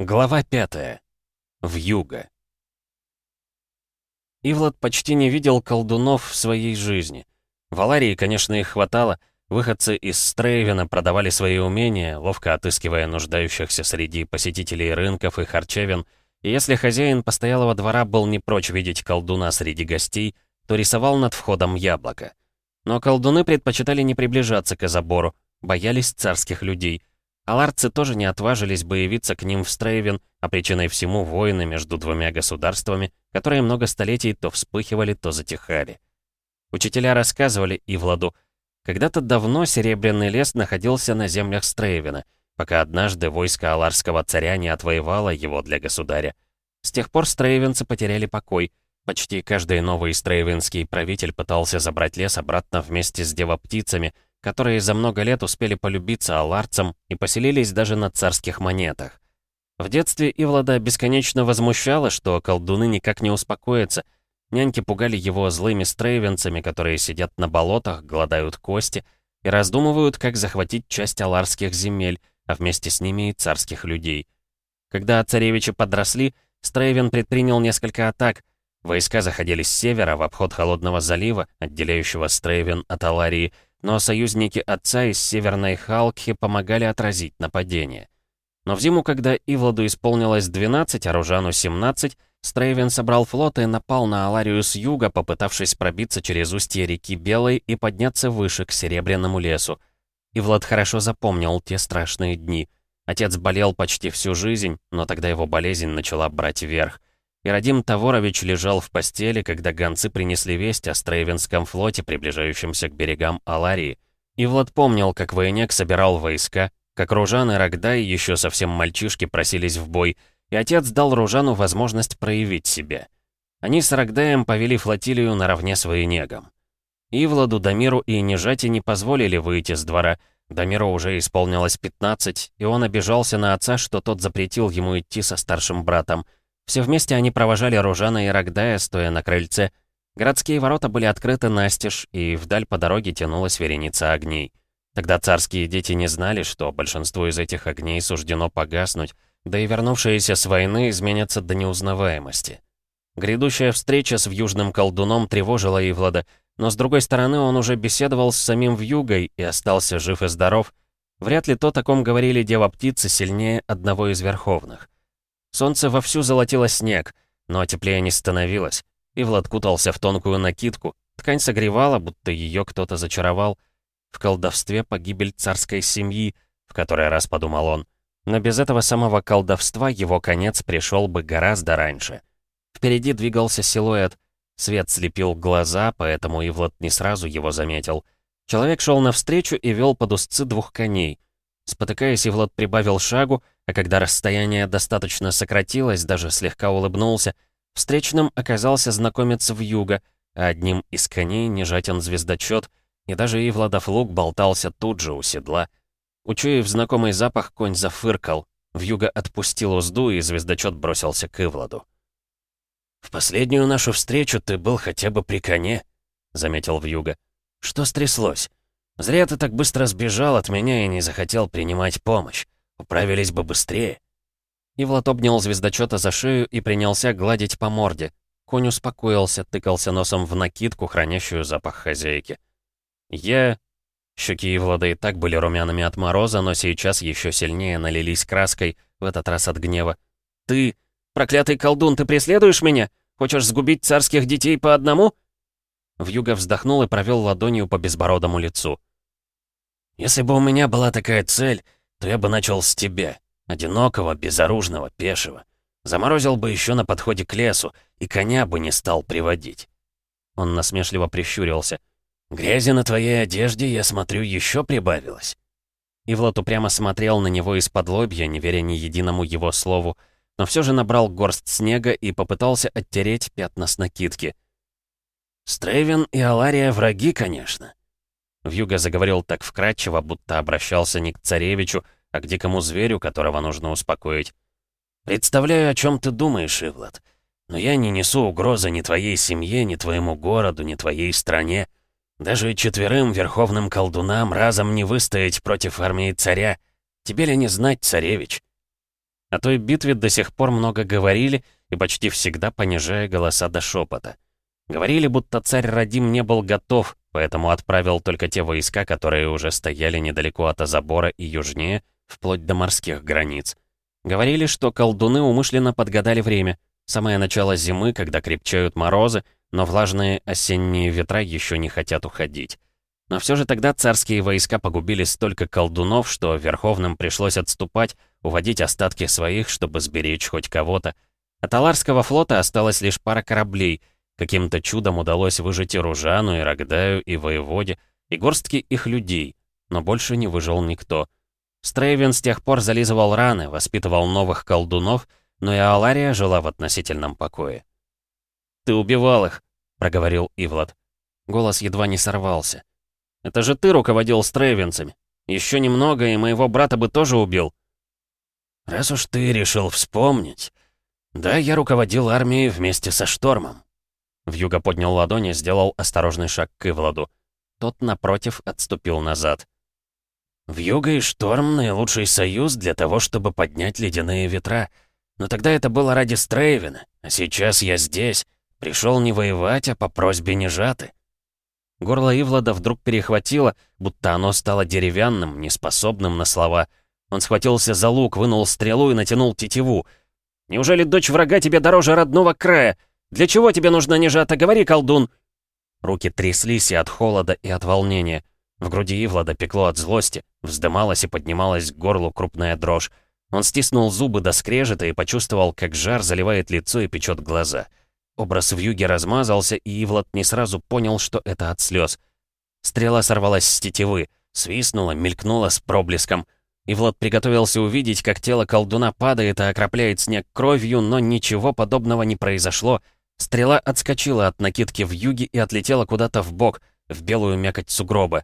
Глава 5. Вьюга. Ивлад почти не видел колдунов в своей жизни. В Аларии, конечно, их хватало. Выходцы из Стрейвена продавали свои умения, ловко отыскивая нуждающихся среди посетителей рынков и харчевин. И если хозяин постоялого двора был не прочь видеть колдуна среди гостей, то рисовал над входом яблоко. Но колдуны предпочитали не приближаться к забору, боялись царских людей. Аларцы тоже не отважились бы явиться к ним в Стрейвен, а причиной всему войны между двумя государствами, которые много столетий то вспыхивали, то затихали. Учителя рассказывали Ивладу, когда-то давно Серебряный лес находился на землях Стрейвена, пока однажды войско аларского царя не отвоевало его для государя. С тех пор стрейвенцы потеряли покой. Почти каждый новый стрейвенский правитель пытался забрать лес обратно вместе с девоптицами, которые за много лет успели полюбиться аларцам и поселились даже на царских монетах. В детстве Ивлада бесконечно возмущало, что колдуны никак не успокоятся. Няньки пугали его злыми стрейвенцами, которые сидят на болотах, гладают кости и раздумывают, как захватить часть аларских земель, а вместе с ними и царских людей. Когда царевичи подросли, Стрейвен предпринял несколько атак. Войска заходили с севера в обход Холодного залива, отделяющего Стрейвен от Аларии, но союзники отца из Северной Халкхи помогали отразить нападение. Но в зиму, когда Ивладу исполнилось 12, а Ружану 17, Стрейвен собрал флот и напал на Аларию с юга, попытавшись пробиться через устье реки Белой и подняться выше, к Серебряному лесу. Ивлад хорошо запомнил те страшные дни. Отец болел почти всю жизнь, но тогда его болезнь начала брать верх. И Радим Таворович лежал в постели, когда гонцы принесли весть о Стрейвенском флоте, приближающемся к берегам Аларии. Ивлад помнил, как Войнек собирал войска, как Ружан и Рогдай, еще совсем мальчишки, просились в бой, и отец дал Ружану возможность проявить себя. Они с Рогдаем повели флотилию наравне с Войнегом. Ивладу, Дамиру и Нежати не позволили выйти с двора. Дамиру уже исполнилось 15, и он обижался на отца, что тот запретил ему идти со старшим братом. Все вместе они провожали Ружана и Рогдая, стоя на крыльце. Городские ворота были открыты настежь, и вдаль по дороге тянулась вереница огней. Тогда царские дети не знали, что большинству из этих огней суждено погаснуть, да и вернувшиеся с войны изменятся до неузнаваемости. Грядущая встреча с вьюжным колдуном тревожила Ивлада, но с другой стороны он уже беседовал с самим Вьюгой и остался жив и здоров. Вряд ли то, о ком говорили девоптицы, сильнее одного из верховных. Солнце вовсю золотило снег, но теплее не становилось. Ивлад кутался в тонкую накидку, ткань согревала, будто ее кто-то зачаровал. В колдовстве погибель царской семьи, в который раз подумал он. Но без этого самого колдовства его конец пришел бы гораздо раньше. Впереди двигался силуэт. Свет слепил глаза, поэтому Ивлад не сразу его заметил. Человек шел навстречу и вел под узцы 2 коней. Спотыкаясь, Ивлад прибавил шагу, а когда расстояние достаточно сократилось, даже слегка улыбнулся. Встречным оказался знакомец Вьюга, а одним из коней Нежатин звездочет, и даже Ивладов лук болтался тут же у седла. Учуяв знакомый запах, конь зафыркал. Вьюга отпустил узду, и звездочет бросился к Ивладу. «В последнюю нашу встречу ты был хотя бы при коне», — заметил Вьюга. «Что стряслось? Зря ты так быстро сбежал от меня и не захотел принимать помощь. Управились бы быстрее». Ивлад обнял звездочета за шею и принялся гладить по морде. Конь успокоился, тыкался носом в накидку, хранящую запах хозяйки. Щеки Ивлада и так были румяными от мороза, но сейчас еще сильнее налились краской, в этот раз от гнева. «Ты, проклятый колдун, ты преследуешь меня? Хочешь сгубить царских детей по одному?» Вьюга вздохнул и провел ладонью по безбородому лицу. «Если бы у меня была такая цель, то я бы начал с тебя, одинокого, безоружного, пешего. Заморозил бы еще на подходе к лесу, и коня бы не стал приводить». Он насмешливо прищурился. «Грязи на твоей одежде, я смотрю, еще прибавилось». Ивлад упрямо смотрел на него из-под лобья, не веря ни единому его слову, но все же набрал горсть снега и попытался оттереть пятна с накидки. «Стрейвен и Алария враги, конечно». Вьюга заговорил так вкратчиво, будто обращался не к царевичу, а к дикому зверю, которого нужно успокоить. «Представляю, о чем ты думаешь, Ивлад. Но я не несу угрозы ни твоей семье, ни твоему городу, ни твоей стране. Даже 4 верховным колдунам разом не выстоять против армии царя. Тебе ли не знать, царевич?» О той битве до сих пор много говорили и почти всегда понижая голоса до шепота. Говорили, будто царь Радим не был готов, поэтому отправил только те войска, которые уже стояли недалеко от Азабора и южнее, вплоть до морских границ. Говорили, что колдуны умышленно подгадали время, самое начало зимы, когда крепчают морозы, но влажные осенние ветра еще не хотят уходить. Но все же тогда царские войска погубили столько колдунов, что верховным пришлось отступать, уводить остатки своих, чтобы сберечь хоть кого-то. От Аларского флота осталась лишь пара кораблей. Каким-то чудом удалось выжить и Ружану, и Рогдаю, и Воеводе, и горстки их людей, но больше не выжил никто. Стрейвен с тех пор зализывал раны, воспитывал новых колдунов, но и Алария жила в относительном покое. «Ты убивал их», — проговорил Ивлад. Голос едва не сорвался. «Это же ты руководил стрейвенцами. Еще немного, и моего брата бы тоже убил». «Раз уж ты решил вспомнить. Да, я руководил армией вместе со Штормом». Вьюга поднял ладони и сделал осторожный шаг к Ивладу. Тот, напротив, отступил назад. «Вьюга и Шторм — наилучший союз для того, чтобы поднять ледяные ветра. Но тогда это было ради Стрейвена, а сейчас я здесь. Пришел не воевать, а по просьбе Нежаты». Горло Ивлада вдруг перехватило, будто оно стало деревянным, неспособным на слова. Он схватился за лук, вынул стрелу и натянул тетиву. «Неужели дочь врага тебе дороже родного края? Для чего тебе нужна Нежата? Говори, колдун!» Руки тряслись и от холода, и от волнения. В груди Ивлада пекло от злости, вздымалась и поднималась к горлу крупная дрожь. Он стиснул зубы до скрежета и почувствовал, как жар заливает лицо и печет глаза. Образ вьюги размазался, и Ивлад не сразу понял, что это от слез. Стрела сорвалась с тетивы, свистнула, мелькнула с проблеском. Ивлад приготовился увидеть, как тело колдуна падает и окропляет снег кровью, но ничего подобного не произошло. Стрела отскочила от накидки вьюги и отлетела куда-то вбок, в белую мякоть сугроба.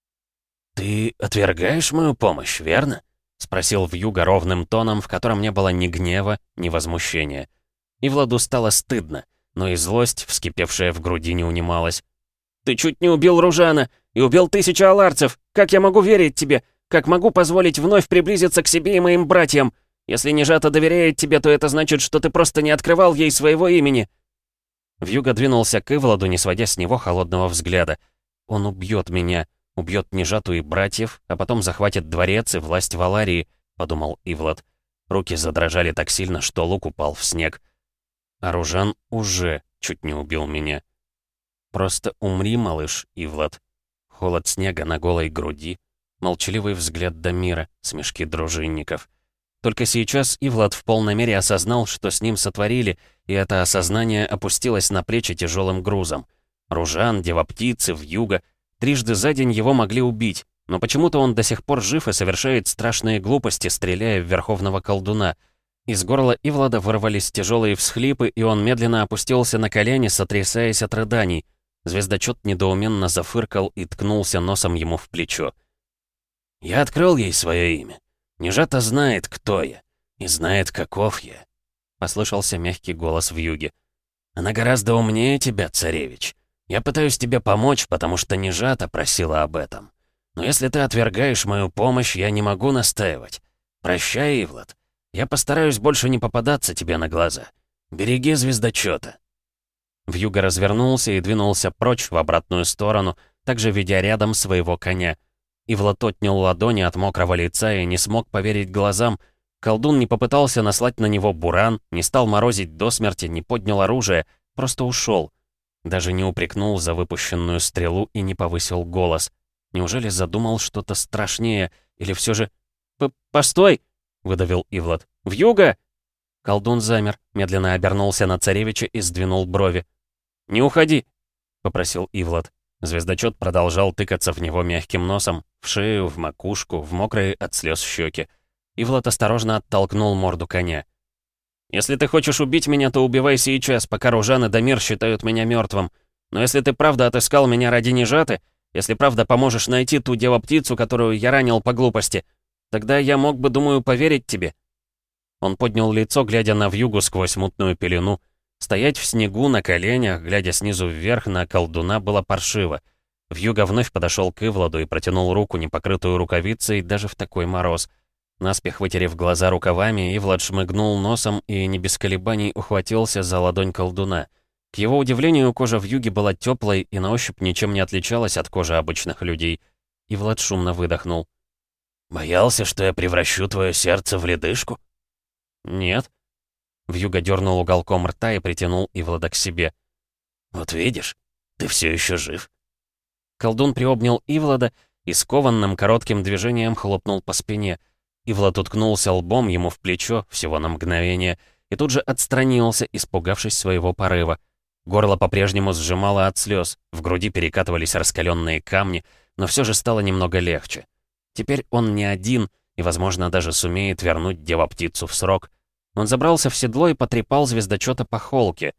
«Ты отвергаешь мою помощь, верно?» — спросил вьюга ровным тоном, в котором не было ни гнева, ни возмущения. Ивладу стало стыдно, но и злость, вскипевшая в груди, не унималась. «Ты чуть не убил Ружана и убил 1000 аларцев! Как я могу верить тебе? Как могу позволить вновь приблизиться к себе и моим братьям? Если Нежата доверяет тебе, то это значит, что ты просто не открывал ей своего имени!» Вьюга двинулся к Ивладу, не сводя с него холодного взгляда. «Он убьет меня, убьет Нежату и братьев, а потом захватит дворец и власть Валарии», — подумал Ивлад. Руки задрожали так сильно, что лук упал в снег. А Ружан уже чуть не убил меня. «Просто умри, малыш, Ивлад». Холод снега на голой груди, молчаливый взгляд Дамира, смешки дружинников. Только сейчас Ивлад в полной мере осознал, что с ним сотворили, и это осознание опустилось на плечи тяжелым грузом. Ружан, Дева-птицы, вьюга. Трижды за день его могли убить, но почему-то он до сих пор жив и совершает страшные глупости, стреляя в верховного колдуна. Из горла Ивлада вырвались тяжелые всхлипы, и он медленно опустился на колени, сотрясаясь от рыданий. Звездочет недоуменно зафыркал и ткнулся носом ему в плечо. «Я открыл ей свое имя. Нежата знает, кто я, и знает, каков я», — послышался мягкий голос вьюги. «Она гораздо умнее тебя, царевич. Я пытаюсь тебе помочь, потому что Нежата просила об этом. Но если ты отвергаешь мою помощь, я не могу настаивать. Прощай, Ивлад. Я постараюсь больше не попадаться тебе на глаза. Береги звездочета». Вьюга развернулся и двинулся прочь в обратную сторону, также ведя рядом своего коня. Ивлад отнял ладони от мокрого лица и не смог поверить глазам. Колдун не попытался наслать на него буран, не стал морозить до смерти, не поднял оружие, просто ушел. Даже не упрекнул за выпущенную стрелу и не повысил голос. Неужели задумал что-то страшнее? Или все же... «Постой!» — выдавил Ивлад. «Вьюга!» Колдун замер, медленно обернулся на царевича и сдвинул брови. «Не уходи!» — попросил Ивлад. Звездочет продолжал тыкаться в него мягким носом, в шею, в макушку, в мокрые от слез щеки. Ивлад осторожно оттолкнул морду коня. «Если ты хочешь убить меня, то убивай сейчас, пока Ружан и Дамир считают меня мертвым. Но если ты правда отыскал меня ради Нежаты, если правда поможешь найти ту Дева-птицу, которую я ранил по глупости, тогда я мог бы, думаю, поверить тебе». Он поднял лицо, глядя на вьюгу сквозь мутную пелену. Стоять в снегу на коленях, глядя снизу вверх на колдуна, было паршиво. Вьюга вновь подошел к Ивладу и протянул руку, не покрытую рукавицей, даже в такой мороз. Наспех вытерев глаза рукавами, Ивлад шмыгнул носом и не без колебаний ухватился за ладонь колдуна. К его удивлению, кожа вьюги была теплой и на ощупь ничем не отличалась от кожи обычных людей. Ивлад шумно выдохнул. «Боялся, что я превращу твое сердце в ледышку?» «Нет». Вьюга дернул уголком рта и притянул Ивлада к себе. «Вот видишь, ты все еще жив». Колдун приобнял Ивлада и скованным коротким движением хлопнул по спине. Ивлад уткнулся лбом ему в плечо всего на мгновение и тут же отстранился, испугавшись своего порыва. Горло по-прежнему сжимало от слез, в груди перекатывались раскаленные камни, но все же стало немного легче. Теперь он не один и, возможно, даже сумеет вернуть дева-птицу в срок. Он забрался в седло и потрепал звездочета по холке.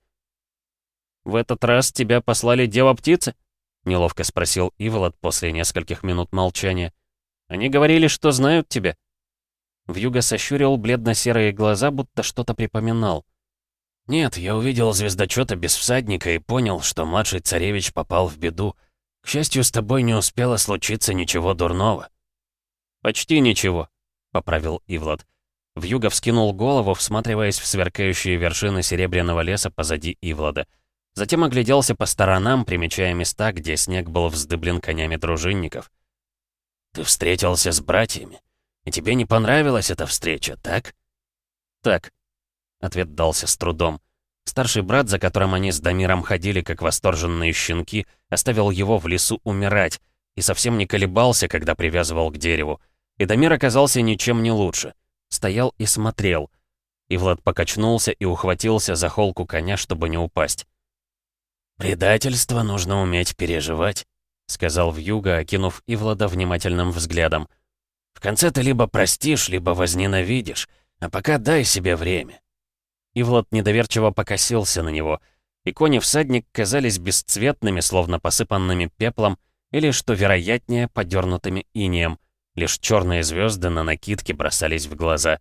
«В этот раз тебя послали дева-птицы?» — неловко спросил Ивлад после нескольких минут молчания. «Они говорили, что знают тебя?» Вьюга сощурил бледно-серые глаза, будто что-то припоминал. «Нет, я увидел звездочета без всадника и понял, что младший царевич попал в беду. К счастью, с тобой не успело случиться ничего дурного». «Почти ничего», — поправил Ивлад. Вьюга вскинул голову, всматриваясь в сверкающие вершины серебряного леса позади Ивлада. Затем огляделся по сторонам, примечая места, где снег был вздыблен конями дружинников. «Ты встретился с братьями, и тебе не понравилась эта встреча, так?» «Так», — ответ дался с трудом. Старший брат, за которым они с Дамиром ходили, как восторженные щенки, оставил его в лесу умирать и совсем не колебался, когда привязывал к дереву. И Дамир оказался ничем не лучше. Стоял и смотрел. Ивлад покачнулся и ухватился за холку коня, чтобы не упасть. «Предательство нужно уметь переживать», — сказал Вьюга, окинув Ивлада внимательным взглядом. «В конце ты либо простишь, либо возненавидишь, а пока дай себе время». Ивлад недоверчиво покосился на него, и кони всадник казались бесцветными, словно посыпанными пеплом, или, что вероятнее, подернутыми инеем. Лишь черные звезды на накидке бросались в глаза.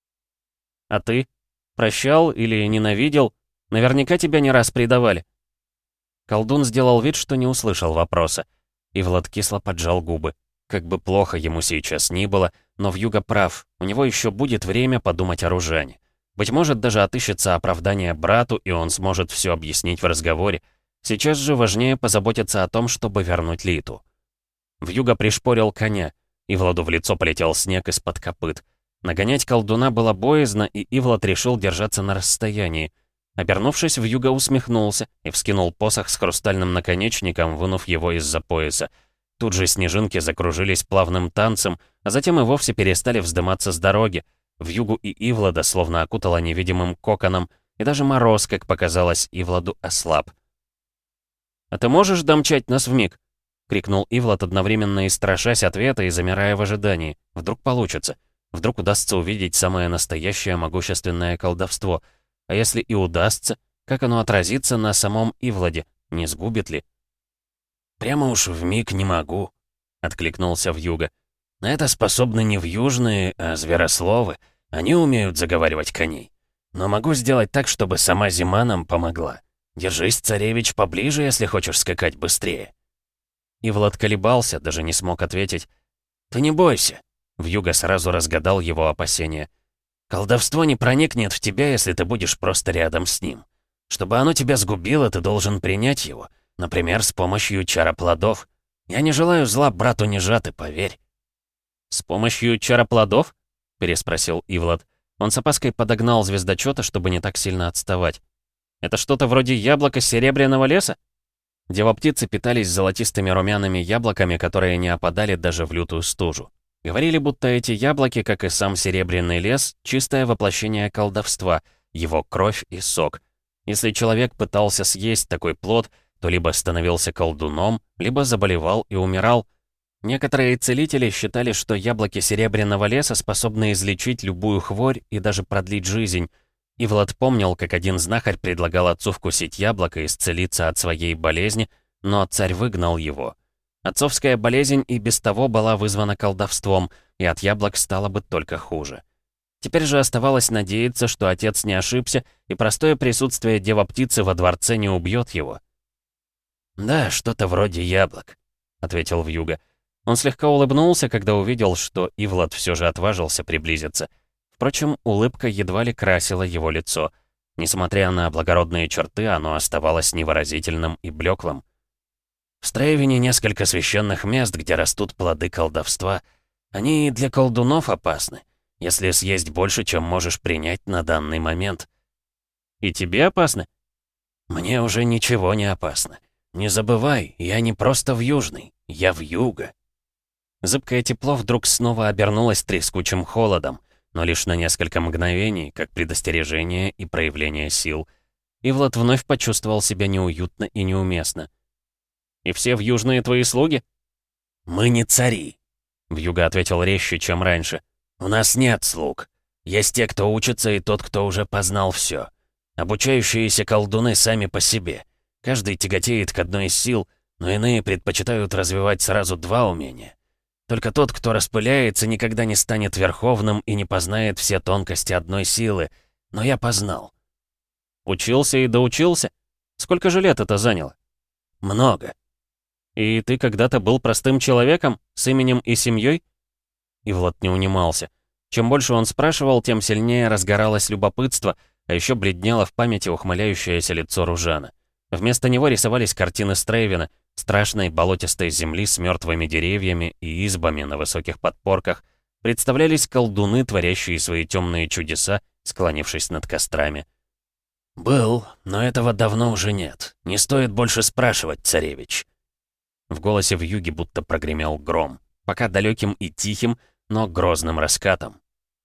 «А ты? Прощал или ненавидел? Наверняка тебя не раз предавали». Колдун сделал вид, что не услышал вопроса. Ивлад кисло поджал губы. Как бы плохо ему сейчас ни было, но Вьюга прав, у него еще будет время подумать о Ружане. Быть может, даже отыщется оправдание брату, и он сможет все объяснить в разговоре. Сейчас же важнее позаботиться о том, чтобы вернуть Литу. Вьюга пришпорил коня. Ивладу в лицо полетел снег из-под копыт. Нагонять колдуна было боязно, и Ивлад решил держаться на расстоянии. Обернувшись, Вьюга усмехнулся и вскинул посох с хрустальным наконечником, вынув его из-за пояса. Тут же снежинки закружились плавным танцем, а затем и вовсе перестали вздыматься с дороги. Вьюгу и Ивлада словно окутало невидимым коконом, и даже мороз, как показалось, Ивладу ослаб. «А ты можешь домчать нас вмиг?» — крикнул Ивлад, одновременно и страшась ответа, и замирая в ожидании. Вдруг получится. Вдруг удастся увидеть самое настоящее могущественное колдовство. А если и удастся, как оно отразится на самом Ивладе? Не сгубит ли? «Прямо уж вмиг не могу», — откликнулся Вьюга. «На это способны не вьюжные, а зверословы. Они умеют заговаривать коней. Но могу сделать так, чтобы сама зима нам помогла. Держись, царевич, поближе, если хочешь скакать быстрее». Ивлад колебался, даже не смог ответить. «Ты не бойся», — Вьюга сразу разгадал его опасения. «Колдовство не проникнет в тебя, если ты будешь просто рядом с ним. Чтобы оно тебя сгубило, ты должен принять его, например, с помощью чароплодов. Я не желаю зла брату Нежаты, поверь». «С помощью чароплодов?» — переспросил Ивлад. Он с опаской подогнал звездочета, чтобы не так сильно отставать. «Это что-то вроде яблока серебряного леса?» Дева-птицы питались золотистыми румяными яблоками, которые не опадали даже в лютую стужу. Говорили, будто эти яблоки, как и сам серебряный лес, чистое воплощение колдовства, его кровь и сок. Если человек пытался съесть такой плод, то либо становился колдуном, либо заболевал и умирал. Некоторые целители считали, что яблоки серебряного леса способны излечить любую хворь и даже продлить жизнь. Ивлад помнил, как один знахарь предлагал отцу вкусить яблоко и исцелиться от своей болезни, но царь выгнал его. Отцовская болезнь и без того была вызвана колдовством, и от яблок стало бы только хуже. Теперь же оставалось надеяться, что отец не ошибся, и простое присутствие дева-птицы во дворце не убьет его. «Да, что-то вроде яблок», — ответил Вьюга. Он слегка улыбнулся, когда увидел, что Ивлад все же отважился приблизиться. Впрочем, улыбка едва ли красила его лицо. Несмотря на благородные черты, оно оставалось невыразительным и блеклым. В Стрейвене несколько священных мест, где растут плоды колдовства. Они и для колдунов опасны, если съесть больше, чем можешь принять на данный момент. И тебе опасны? Мне уже ничего не опасно. Не забывай, я не просто в Южный, я в Юго. Зыбкое тепло вдруг снова обернулось трескучим холодом, но лишь на несколько мгновений, как предостережение и проявление сил. Ивлад вновь почувствовал себя неуютно и неуместно. «И все в Южные твои слуги?» «Мы не цари», — Вьюга ответил резче, чем раньше. «У нас нет слуг. Есть те, кто учится, и тот, кто уже познал все. Обучающиеся колдуны сами по себе. Каждый тяготеет к одной из сил, но иные предпочитают развивать сразу два умения. Только тот, кто распыляется, никогда не станет верховным и не познает все тонкости одной силы. Но я познал». «Учился и доучился? Сколько же лет это заняло?» «Много». «И ты когда-то был простым человеком, с именем и семьей?» Ивлад не унимался. Чем больше он спрашивал, тем сильнее разгоралось любопытство, а еще бледнело в памяти ухмыляющееся лицо Ружана. Вместо него рисовались картины Стрейвена, страшной болотистой земли с мертвыми деревьями и избами на высоких подпорках. Представлялись колдуны, творящие свои темные чудеса, склонившись над кострами. «Был, но этого давно уже нет. Не стоит больше спрашивать, царевич». В голосе Вьюги будто прогремел гром, пока далеким и тихим, но грозным раскатом.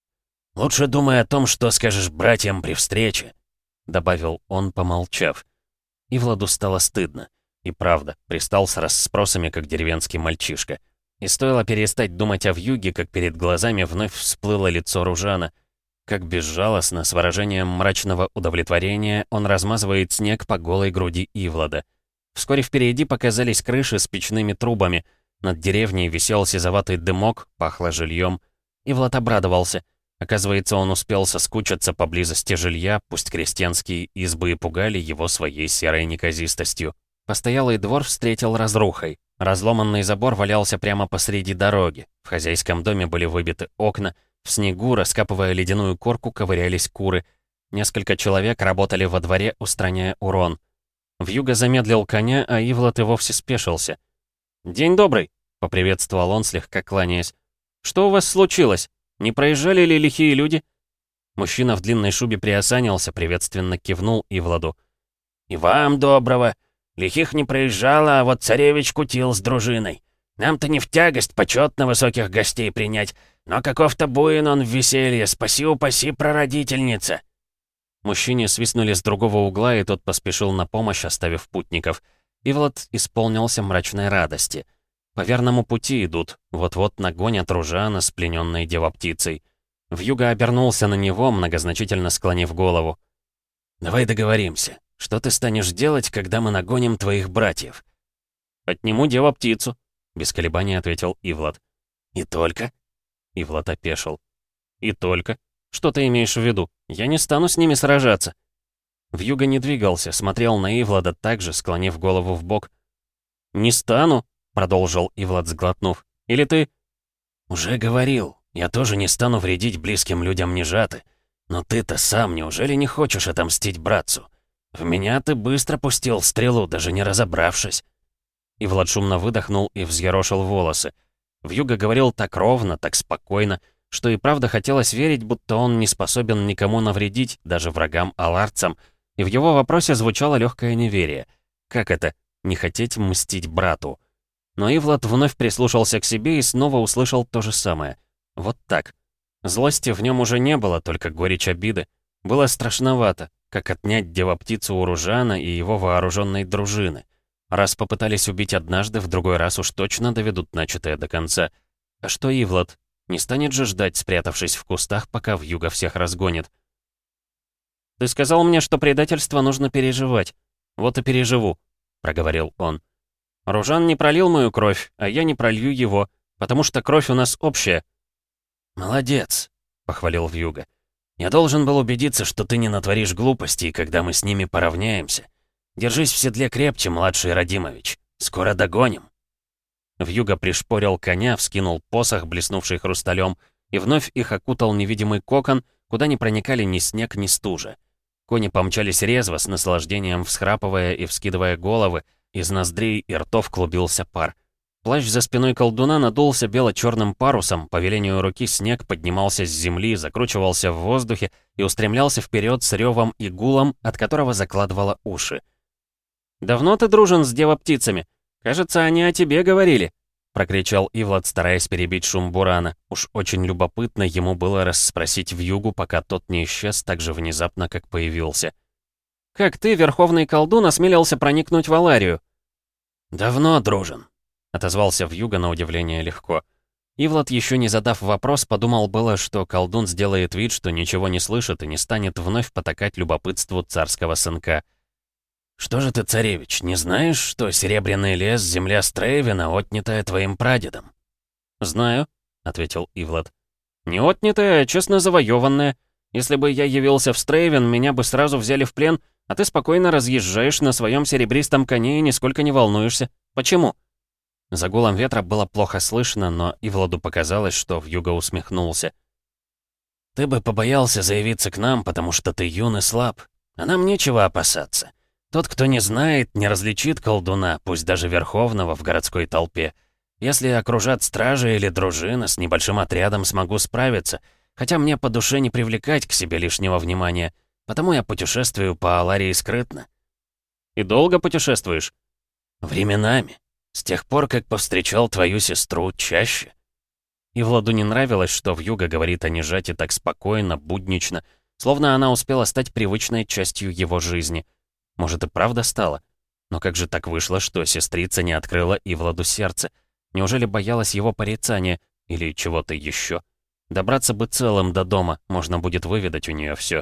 «Лучше думай о том, что скажешь братьям при встрече», — добавил он, помолчав. И Владу стало стыдно. И правда, пристал с расспросами, как деревенский мальчишка. И стоило перестать думать о Вьюге, как перед глазами вновь всплыло лицо Ружана. Как безжалостно, с выражением мрачного удовлетворения, он размазывает снег по голой груди Ивлада. Вскоре впереди показались крыши с печными трубами. Над деревней висел сизоватый дымок, пахло жильем. Ивлад обрадовался. Оказывается, он успел соскучиться поблизости жилья, пусть крестьянские избы и пугали его своей серой неказистостью. Постоялый двор встретил разрухой. Разломанный забор валялся прямо посреди дороги. В хозяйском доме были выбиты окна. В снегу, раскапывая ледяную корку, ковырялись куры. Несколько человек работали во дворе, устраняя урон. Вьюга замедлил коня, а Ивлад и вовсе спешился. «День добрый!» — поприветствовал он, слегка кланяясь. «Что у вас случилось? Не проезжали ли лихие люди?» Мужчина в длинной шубе приосанился, приветственно кивнул Ивладу. «И вам доброго! Лихих не проезжало, а вот царевич кутил с дружиной. Нам-то не в тягость почетно высоких гостей принять, но каков-то буин он в веселье, спаси упаси прародительница!» Мужчине свистнули с другого угла, и тот поспешил на помощь, оставив путников. Ивлад исполнился мрачной радости. По верному пути идут, вот-вот нагонят Ружана с плененной девоптицей. Вьюга обернулся на него, многозначительно склонив голову. «Давай договоримся. Что ты станешь делать, когда мы нагоним твоих братьев?» «Отниму девоптицу», — без колебаний ответил Ивлад. «И только?» Ивлад опешил. «И только? Что ты имеешь в виду? Я не стану с ними сражаться». Вьюга не двигался, смотрел на Ивлада так же, склонив голову в бок. «Не стану», — продолжил Ивлад, сглотнув. «Или ты...» «Уже говорил, я тоже не стану вредить близким людям Нежаты. Но ты-то сам неужели не хочешь отомстить братцу? В меня ты быстро пустил стрелу, даже не разобравшись». Ивлад шумно выдохнул и взъерошил волосы. Вьюга говорил так ровно, так спокойно, что и правда хотелось верить, будто он не способен никому навредить, даже врагам-аларцам, и в его вопросе звучало легкое неверие. Как это — не хотеть мстить брату? Но Ивлад вновь прислушался к себе и снова услышал то же самое. Вот так. Злости в нем уже не было, только горечь обиды. Было страшновато, как отнять девоптицу у Ружана и его вооруженной дружины. Раз попытались убить однажды, в другой раз уж точно доведут начатое до конца. А что Ивлад? Не станет же ждать, спрятавшись в кустах, пока Вьюга всех разгонит. «Ты сказал мне, что предательство нужно переживать. Вот и переживу», — проговорил он. «Ружан не пролил мою кровь, а я не пролью его, потому что кровь у нас общая». «Молодец», — похвалил Вьюга. «Я должен был убедиться, что ты не натворишь глупостей, когда мы с ними поравняемся. Держись в седле крепче, младший Радимович. Скоро догоним». Вьюга пришпорил коня, вскинул посох, блеснувший хрусталем, и вновь их окутал невидимый кокон, куда не проникали ни снег, ни стужа. Кони помчались резво, с наслаждением всхрапывая и вскидывая головы, из ноздрей и ртов клубился пар. Плащ за спиной колдуна надулся бело-черным парусом, по велению руки снег поднимался с земли, закручивался в воздухе и устремлялся вперед с ревом и гулом, от которого закладывало уши. «Давно ты дружен с дева-птицами? Кажется, они о тебе говорили», — прокричал Ивлад, стараясь перебить шум бурана. Уж очень любопытно ему было расспросить вьюгу, пока тот не исчез так же внезапно, как появился. «Как ты, верховный колдун, осмелился проникнуть в Аларию?» «Давно дружен», — отозвался вьюга на удивление легко. Ивлад, еще не задав вопрос, подумал было, что колдун сделает вид, что ничего не слышит и не станет вновь потакать любопытству царского сынка. «Что же ты, царевич, не знаешь, что Серебряный лес — земля Стрейвена, отнятая твоим прадедом?» «Знаю», — ответил Ивлад. «Не отнятая, а честно завоеванная. Если бы я явился в Стрейвен, меня бы сразу взяли в плен, а ты спокойно разъезжаешь на своем серебристом коне и нисколько не волнуешься. Почему?» За гулом ветра было плохо слышно, но Ивладу показалось, что вьюга усмехнулся. «Ты бы побоялся заявиться к нам, потому что ты юн и слаб. А нам нечего опасаться. Тот, кто не знает, не различит колдуна, пусть даже верховного, в городской толпе. Если окружат стражи или дружина, с небольшим отрядом смогу справиться, хотя мне по душе не привлекать к себе лишнего внимания, потому я путешествую по Аларии скрытно». «И долго путешествуешь?» «Временами. С тех пор, как повстречал твою сестру, чаще». И Владу не нравилось, что вьюга говорит о Нежате так спокойно, буднично, словно она успела стать привычной частью его жизни. Может, и правда стала? Но как же так вышло, что сестрица не открыла Ивладу сердце? Неужели боялась его порицания или чего-то еще? Добраться бы целым до дома, можно будет выведать у нее все.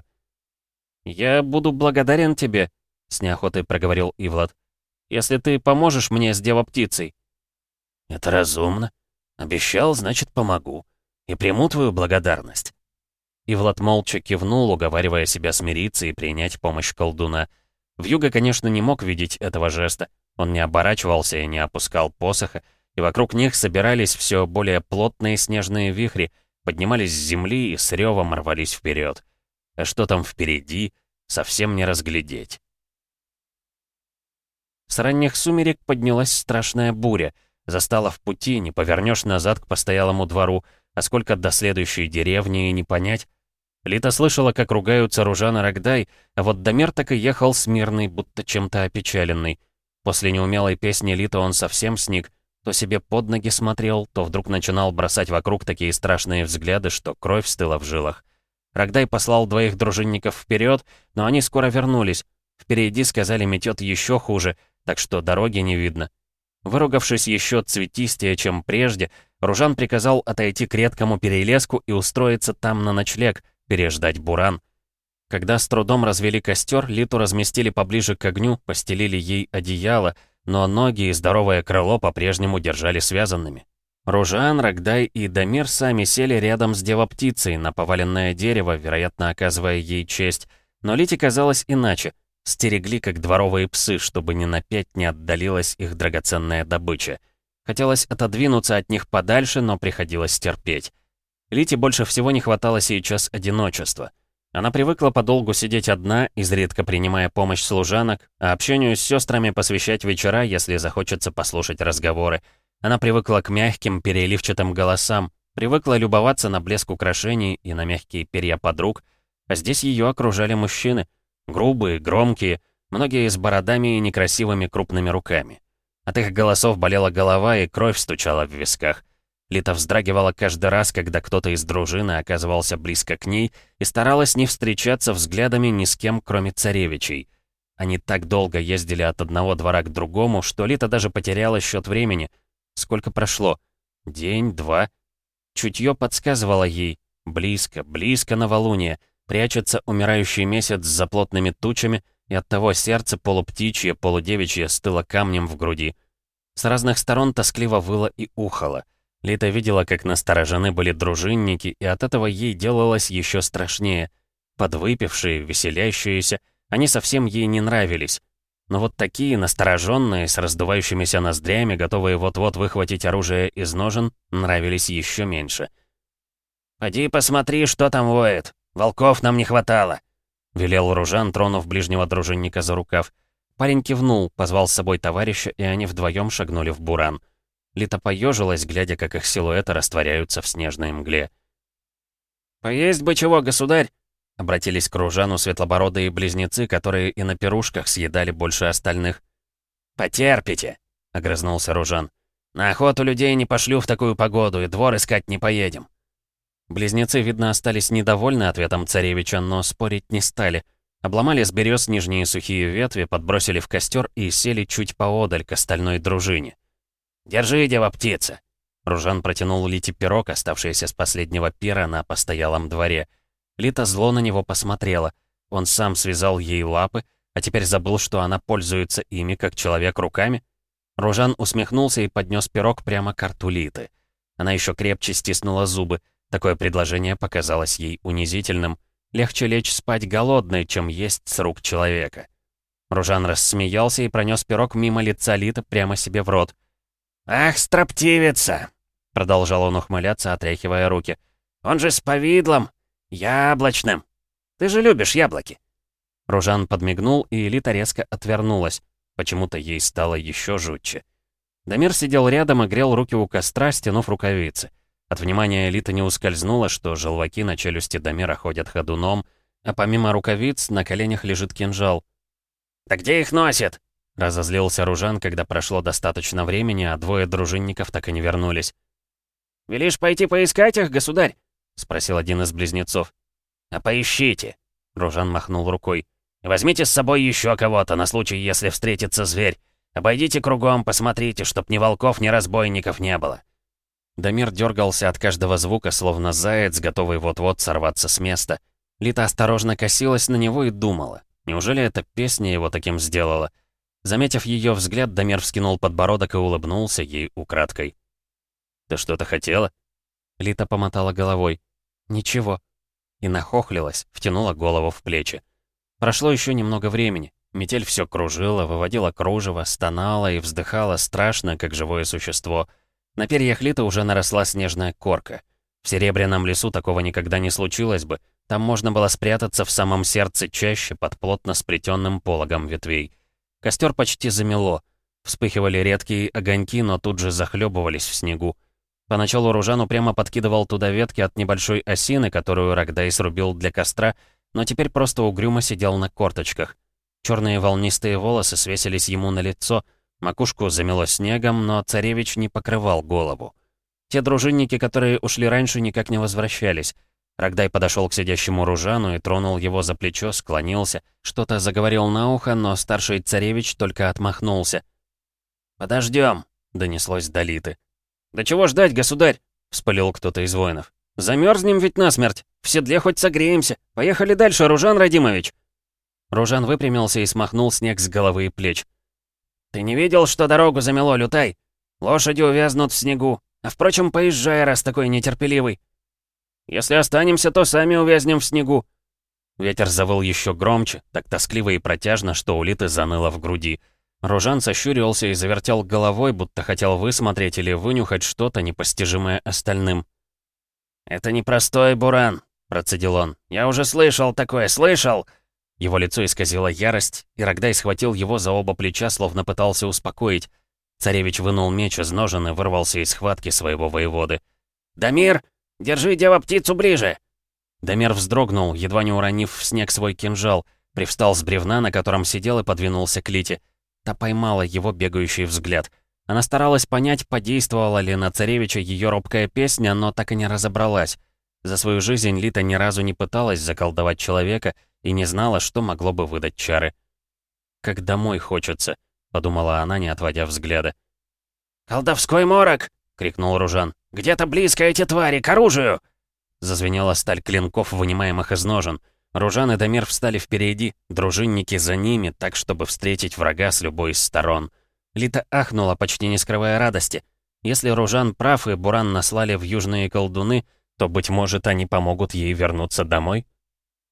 «Я буду благодарен тебе», — с неохотой проговорил Ивлад, «если ты поможешь мне с дева-птицей». «Это разумно. Обещал, значит, помогу. И приму твою благодарность». Ивлад молча кивнул, уговаривая себя смириться и принять помощь колдуна. Вьюга, конечно, не мог видеть этого жеста. Он не оборачивался и не опускал посоха, и вокруг них собирались все более плотные снежные вихри, поднимались с земли и с ревом рвались вперед. А что там впереди, совсем не разглядеть. С ранних сумерек поднялась страшная буря. Застала в пути, не повернешь назад к постоялому двору, а сколько до следующей деревни и не понять. Лита слышала, как ругаются Ружан и Рогдай, а вот Дамир так и ехал смирный, будто чем-то опечаленный. После неумелой песни Лита он совсем сник, то себе под ноги смотрел, то вдруг начинал бросать вокруг такие страшные взгляды, что кровь стыла в жилах. Рогдай послал двоих дружинников вперед, но они скоро вернулись. Впереди, сказали, метет еще хуже, так что дороги не видно. Выругавшись еще цветистее, чем прежде, Ружан приказал отойти к редкому перелеску и устроиться там на ночлег, переждать буран. Когда с трудом развели костер, Литу разместили поближе к огню, постелили ей одеяло, но ноги и здоровое крыло по-прежнему держали связанными. Ружан, Рогдай и Дамир сами сели рядом с дева-птицей на поваленное дерево, вероятно, оказывая ей честь, но Лите казалось иначе. Стерегли, как дворовые псы, чтобы ни на пять не отдалилась их драгоценная добыча. Хотелось отодвинуться от них подальше, но приходилось терпеть. Лите больше всего не хватало сейчас одиночества. Она привыкла подолгу сидеть одна, изредка принимая помощь служанок, а общению с сестрами посвящать вечера, если захочется послушать разговоры. Она привыкла к мягким, переливчатым голосам, привыкла любоваться на блеск украшений и на мягкие перья подруг, а здесь ее окружали мужчины. Грубые, громкие, многие с бородами и некрасивыми крупными руками. От их голосов болела голова и кровь стучала в висках. Лита вздрагивала каждый раз, когда кто-то из дружины оказывался близко к ней и старалась не встречаться взглядами ни с кем, кроме царевичей. Они так долго ездили от одного двора к другому, что Лита даже потеряла счет времени. Сколько прошло? День, два? Чутье подсказывало ей. Близко, близко новолуние. Прячется умирающий месяц за плотными тучами, и оттого сердце полуптичье, полудевичье стыло камнем в груди. С разных сторон тоскливо выло и ухало. Лита видела, как насторожены были дружинники, и от этого ей делалось еще страшнее. Подвыпившие, веселящиеся, они совсем ей не нравились. Но вот такие, настороженные, с раздувающимися ноздрями, готовые вот-вот выхватить оружие из ножен, нравились еще меньше. «Поди посмотри, что там воет. Волков нам не хватало», — велел Ружан, тронув ближнего дружинника за рукав. Парень кивнул, позвал с собой товарища, и они вдвоем шагнули в буран. Лита поежилась, глядя, как их силуэты растворяются в снежной мгле. «Поесть бы чего, государь!» — обратились к Ружану светлобородые близнецы, которые и на пирушках съедали больше остальных. «Потерпите!» — огрызнулся Ружан. «На охоту людей не пошлю в такую погоду, и двор искать не поедем». Близнецы, видно, остались недовольны ответом царевича, но спорить не стали. Обломали с берез нижние сухие ветви, подбросили в костер и сели чуть поодаль к остальной дружине. «Держи, дева-птица!» Ружан протянул Лите пирог, оставшийся с последнего пира на постоялом дворе. Лита зло на него посмотрела. Он сам связал ей лапы, а теперь забыл, что она пользуется ими, как человек руками. Ружан усмехнулся и поднес пирог прямо к рту Литы. Она еще крепче стиснула зубы. Такое предложение показалось ей унизительным. Легче лечь спать голодной, чем есть с рук человека. Ружан рассмеялся и пронес пирог мимо лица Литы прямо себе в рот. «Ах, строптивица!» — продолжал он ухмыляться, отряхивая руки. «Он же с повидлом! Яблочным! Ты же любишь яблоки!» Ружан подмигнул, и Лита резко отвернулась. Почему-то ей стало еще жутче. Дамир сидел рядом и грел руки у костра, стянув рукавицы. От внимания Лита не ускользнуло, что желваки на челюсти Дамира ходят ходуном, а помимо рукавиц на коленях лежит кинжал. «Да где их носит?» — разозлился Ружан, когда прошло достаточно времени, а двое дружинников так и не вернулись. «Велишь пойти поискать их, государь?» — спросил один из близнецов. «А поищите!» — Ружан махнул рукой. «Возьмите с собой еще кого-то на случай, если встретится зверь. Обойдите кругом, посмотрите, чтоб ни волков, ни разбойников не было». Дамир дергался от каждого звука, словно заяц, готовый вот-вот сорваться с места. Лита осторожно косилась на него и думала. Неужели эта песня его таким сделала? Заметив ее взгляд, Дамир вскинул подбородок и улыбнулся ей украдкой. «Ты что-то хотела?» Лита помотала головой. «Ничего». И нахохлилась, втянула голову в плечи. Прошло еще немного времени. Метель все кружила, выводила кружево, стонала и вздыхала страшно, как живое существо. На перьях Литы уже наросла снежная корка. В Серебряном лесу такого никогда не случилось бы. Там можно было спрятаться в самом сердце чаще под плотно сплетенным пологом ветвей. Костер почти замело. Вспыхивали редкие огоньки, но тут же захлебывались в снегу. Поначалу Ружан прямо подкидывал туда ветки от небольшой осины, которую Рогдай срубил для костра, но теперь просто угрюмо сидел на корточках. Черные волнистые волосы свесились ему на лицо, макушку замело снегом, но царевич не покрывал голову. Те дружинники, которые ушли раньше, никак не возвращались. Рогдай подошел к сидящему Ружану и тронул его за плечо, склонился, что-то заговорил на ухо, но старший царевич только отмахнулся. «Подождем», — донеслось до Литы. «Да чего ждать, государь?» — вспылил кто-то из воинов. «Замерзнем ведь насмерть. В седле хоть согреемся. Поехали дальше, Ружан Радимович!» Ружан выпрямился и смахнул снег с головы и плеч. «Ты не видел, что дорогу замело, Лютай? Лошади увязнут в снегу. А впрочем, поезжай, раз такой нетерпеливый. Если останемся, то сами увязнем в снегу». Ветер завыл еще громче, так тоскливо и протяжно, что у Литы заныло в груди. Ружан сощурился и завертел головой, будто хотел высмотреть или вынюхать что-то, непостижимое остальным. «Это непростой буран», — процедил он. «Я уже слышал такое, слышал!» Его лицо исказило ярость, и Рогдай схватил его за оба плеча, словно пытался успокоить. Царевич вынул меч из ножен и вырвался из схватки своего воеводы. «Дамир, держи дева-птицу ближе!» Дамир вздрогнул, едва не уронив в снег свой кинжал, привстал с бревна, на котором сидел, и подвинулся к Лите. Та поймала его бегающий взгляд. Она старалась понять, подействовала ли на царевича ее робкая песня, но так и не разобралась. За свою жизнь Лита ни разу не пыталась заколдовать человека и не знала, что могло бы выдать чары. «Как домой хочется», — подумала она, не отводя взгляда. «Колдовской морок!» — крикнул Ружан. «Где-то близко эти твари, к оружию!» Зазвенела сталь клинков, вынимаемых из ножен. Ружан и Дамир встали впереди, дружинники за ними, так, чтобы встретить врага с любой из сторон. Лита ахнула, почти не скрывая радости. Если Ружан прав и Буран наслали в южные колдуны, то, быть может, они помогут ей вернуться домой?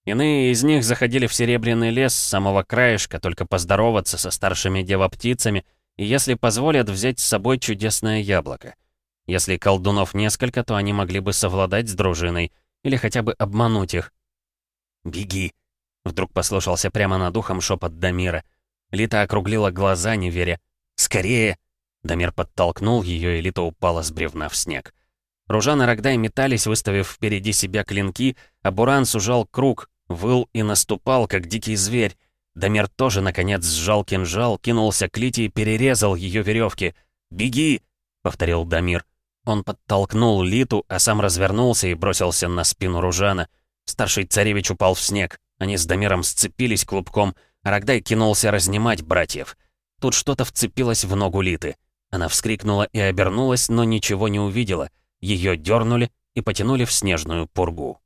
Иные из них заходили в Серебряный лес с самого краешка, только поздороваться со старшими дева-птицами и, если позволят, взять с собой чудесное яблоко. Если колдунов несколько, то они могли бы совладать с дружиной или хотя бы обмануть их. «Беги!» — вдруг послышался прямо над ухом шепот Дамира. Лита округлила глаза, не веря. «Скорее!» Дамир подтолкнул ее, и Лита упала с бревна в снег. Ружан и Рогдай метались, выставив впереди себя клинки, а Буран сужал круг, выл и наступал, как дикий зверь. Дамир тоже, наконец, сжал кинжал, кинулся к Лите и перерезал ее веревки. «Беги!» — повторил Дамир. Он подтолкнул Литу, а сам развернулся и бросился на спину Ружана. Старший царевич упал в снег. Они с Дамиром сцепились клубком, а Рогдай кинулся разнимать братьев. Тут что-то вцепилось в ногу Литы. Она вскрикнула и обернулась, но ничего не увидела. Ее дернули и потянули в снежную пургу.